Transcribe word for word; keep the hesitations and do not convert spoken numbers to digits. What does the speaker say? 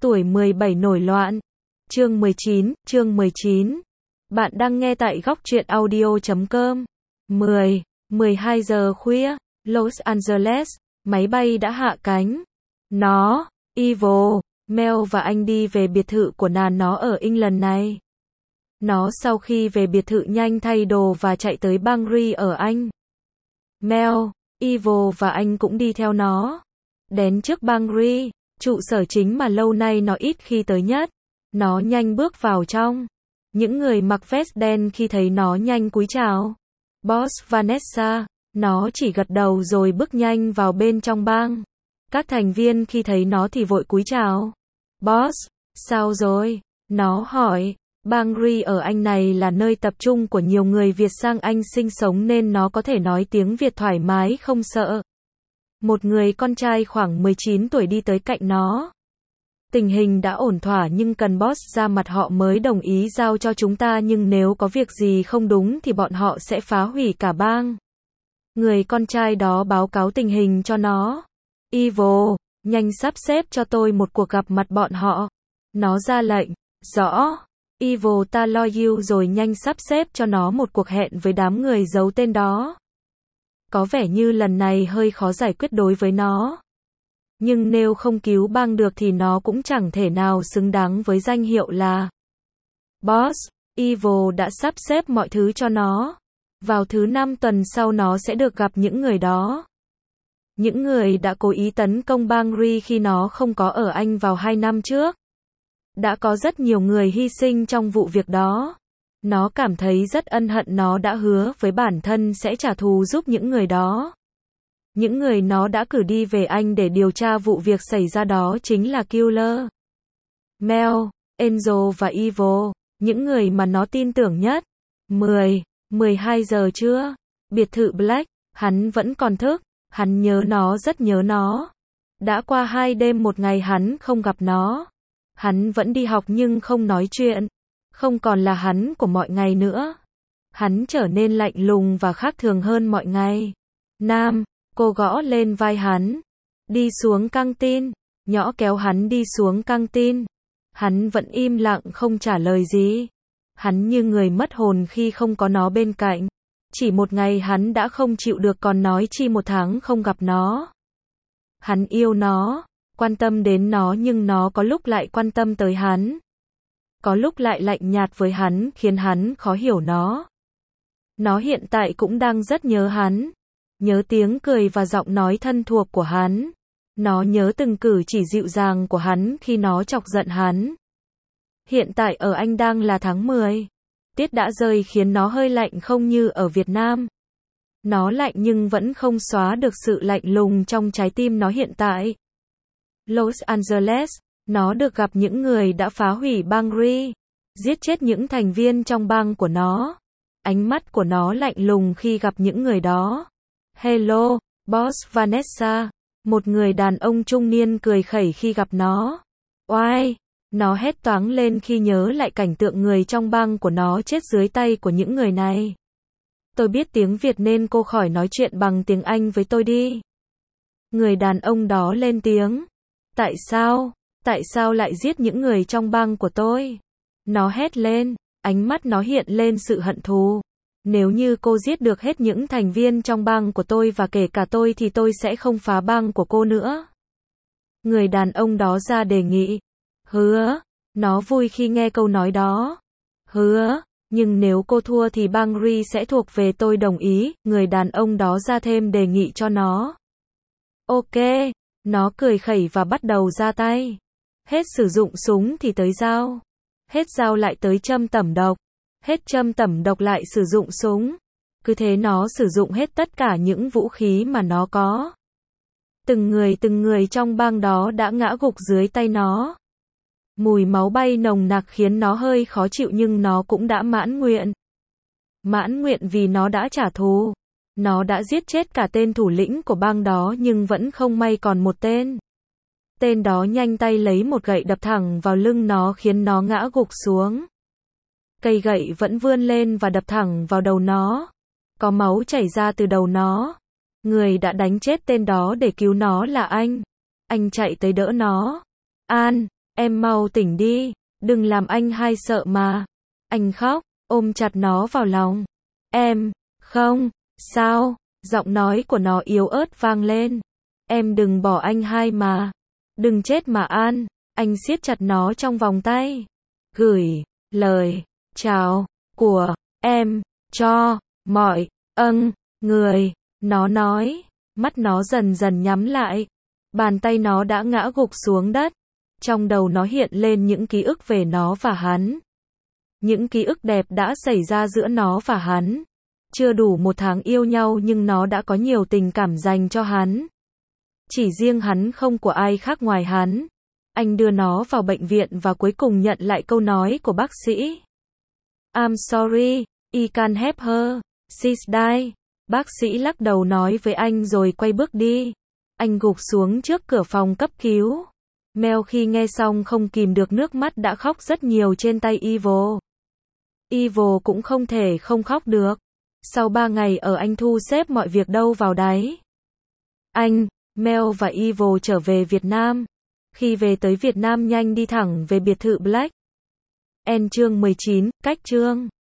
Tuổi mười bảy nổi loạn. Chương mười chín, chương mười chín. Bạn đang nghe tại góc truyện audio chấm com. mười, mười hai giờ khuya, Los Angeles, máy bay đã hạ cánh. Nó, Evil, Mel và anh đi về biệt thự của nàng nó ở England này. Nó sau khi về biệt thự nhanh thay đồ và chạy tới Bangry ở Anh. Mel, Evil và anh cũng đi theo nó. Đến trước Bangry, trụ sở chính mà lâu nay nó ít khi tới nhất. Nó nhanh bước vào trong. Những người mặc vest đen khi thấy nó nhanh cúi chào. Boss Vanessa, nó chỉ gật đầu rồi bước nhanh vào bên trong bang. Các thành viên khi thấy nó thì vội cúi chào. Boss, sao rồi? Nó hỏi. Bangry ở Anh này là nơi tập trung của nhiều người Việt sang Anh sinh sống nên nó có thể nói tiếng Việt thoải mái không sợ. Một người con trai khoảng mười chín tuổi đi tới cạnh nó. Tình hình đã ổn thỏa nhưng cần boss ra mặt họ mới đồng ý giao cho chúng ta, nhưng nếu có việc gì không đúng thì bọn họ sẽ phá hủy cả bang. Người con trai đó báo cáo tình hình cho nó. Evil, nhanh sắp xếp cho tôi một cuộc gặp mặt bọn họ. Nó ra lệnh. Rõ. Evil, ta lo you rồi nhanh sắp xếp cho nó một cuộc hẹn với đám người giấu tên đó. Có vẻ như lần này hơi khó giải quyết đối với nó. Nhưng nếu không cứu bang được thì nó cũng chẳng thể nào xứng đáng với danh hiệu là Boss. Evil đã sắp xếp mọi thứ cho nó. Vào thứ năm tuần sau nó sẽ được gặp những người đó. Những người đã cố ý tấn công Bangry khi nó không có ở Anh vào hai năm trước. Đã có rất nhiều người hy sinh trong vụ việc đó. Nó cảm thấy rất ân hận, nó đã hứa với bản thân sẽ trả thù giúp những người đó. Những người nó đã cử đi về Anh để điều tra vụ việc xảy ra đó chính là Killer, Mel, Angel và Evil, những người mà nó tin tưởng nhất. mười, mười hai giờ trưa, biệt thự Black, hắn vẫn còn thức, hắn nhớ nó, rất nhớ nó. Đã qua hai đêm một ngày hắn không gặp nó. Hắn vẫn đi học nhưng không nói chuyện. Không còn là hắn của mọi ngày nữa. Hắn trở nên lạnh lùng và khác thường hơn mọi ngày. Nam, cô gõ lên vai hắn. Đi xuống căng tin. Nhỏ kéo hắn đi xuống căng tin. Hắn vẫn im lặng không trả lời gì. Hắn như người mất hồn khi không có nó bên cạnh. Chỉ một ngày hắn đã không chịu được, còn nói chi một tháng không gặp nó. Hắn yêu nó, quan tâm đến nó, nhưng nó có lúc lại quan tâm tới hắn. Có lúc lại lạnh nhạt với hắn khiến hắn khó hiểu nó. Nó hiện tại cũng đang rất nhớ hắn. Nhớ tiếng cười và giọng nói thân thuộc của hắn. Nó nhớ từng cử chỉ dịu dàng của hắn khi nó chọc giận hắn. Hiện tại ở Anh đang là tháng mười. Tiết đã rơi khiến nó hơi lạnh, không như ở Việt Nam. Nó lạnh nhưng vẫn không xóa được sự lạnh lùng trong trái tim nó hiện tại. Los Angeles, nó được gặp những người đã phá hủy Bangry, giết chết những thành viên trong bang của nó. Ánh mắt của nó lạnh lùng khi gặp những người đó. Hello, Boss Vanessa. Một người đàn ông trung niên cười khẩy khi gặp nó. Oai! Nó hét toáng lên khi nhớ lại cảnh tượng người trong bang của nó chết dưới tay của những người này. Tôi biết tiếng Việt nên cô khỏi nói chuyện bằng tiếng Anh với tôi đi. Người đàn ông đó lên tiếng. Tại sao? Tại sao lại giết những người trong bang của tôi? Nó hét lên, ánh mắt nó hiện lên sự hận thù. Nếu như cô giết được hết những thành viên trong bang của tôi và kể cả tôi thì tôi sẽ không phá bang của cô nữa. Người đàn ông đó ra đề nghị. Hứa. Nó vui khi nghe câu nói đó. Hứa. Nhưng nếu cô thua thì Bangry sẽ thuộc về tôi. Đồng ý. Người đàn ông đó ra thêm đề nghị cho nó. Ok. Nó cười khẩy và bắt đầu ra tay. Hết sử dụng súng thì tới dao. Hết dao lại tới châm tẩm độc. Hết châm tẩm độc lại sử dụng súng. Cứ thế nó sử dụng hết tất cả những vũ khí mà nó có. Từng người từng người trong bang đó đã ngã gục dưới tay nó. Mùi máu bay nồng nặc khiến nó hơi khó chịu nhưng nó cũng đã mãn nguyện. Mãn nguyện vì nó đã trả thù. Nó đã giết chết cả tên thủ lĩnh của bang đó nhưng vẫn không may còn một tên. Tên đó nhanh tay lấy một gậy đập thẳng vào lưng nó khiến nó ngã gục xuống. Cây gậy vẫn vươn lên và đập thẳng vào đầu nó. Có máu chảy ra từ đầu nó. Người đã đánh chết tên đó để cứu nó là anh. Anh chạy tới đỡ nó. An, Em mau tỉnh đi, đừng làm anh hai sợ mà. Anh khóc, ôm chặt nó vào lòng. Em, không, sao? Giọng nói của nó yếu ớt vang lên. Em đừng bỏ anh hai mà. Đừng chết mà An. Anh siết chặt nó trong vòng tay. Gửi lời chào của em cho mọi ân người. Nó nói. Mắt nó dần dần nhắm lại. Bàn tay nó đã ngã gục xuống đất. Trong đầu nó hiện lên những ký ức về nó và hắn. Những ký ức đẹp đã xảy ra giữa nó và hắn. Chưa đủ một tháng yêu nhau nhưng nó đã có nhiều tình cảm dành cho hắn. Chỉ riêng hắn không của ai khác ngoài hắn. Anh đưa nó vào bệnh viện và cuối cùng nhận lại câu nói của bác sĩ. I'm sorry, I can't help her, she's died. Bác sĩ lắc đầu nói với anh rồi quay bước đi. Anh gục xuống trước cửa phòng cấp cứu. Mel khi nghe xong không kìm được nước mắt đã khóc rất nhiều trên tay Evil. Evil cũng không thể không khóc được. Sau ba ngày ở Anh thu xếp mọi việc đâu vào đấy. Anh, Mel và Evil trở về Việt Nam. Khi về tới Việt Nam nhanh đi thẳng về biệt thự Black. End chương mười chín, cách chương.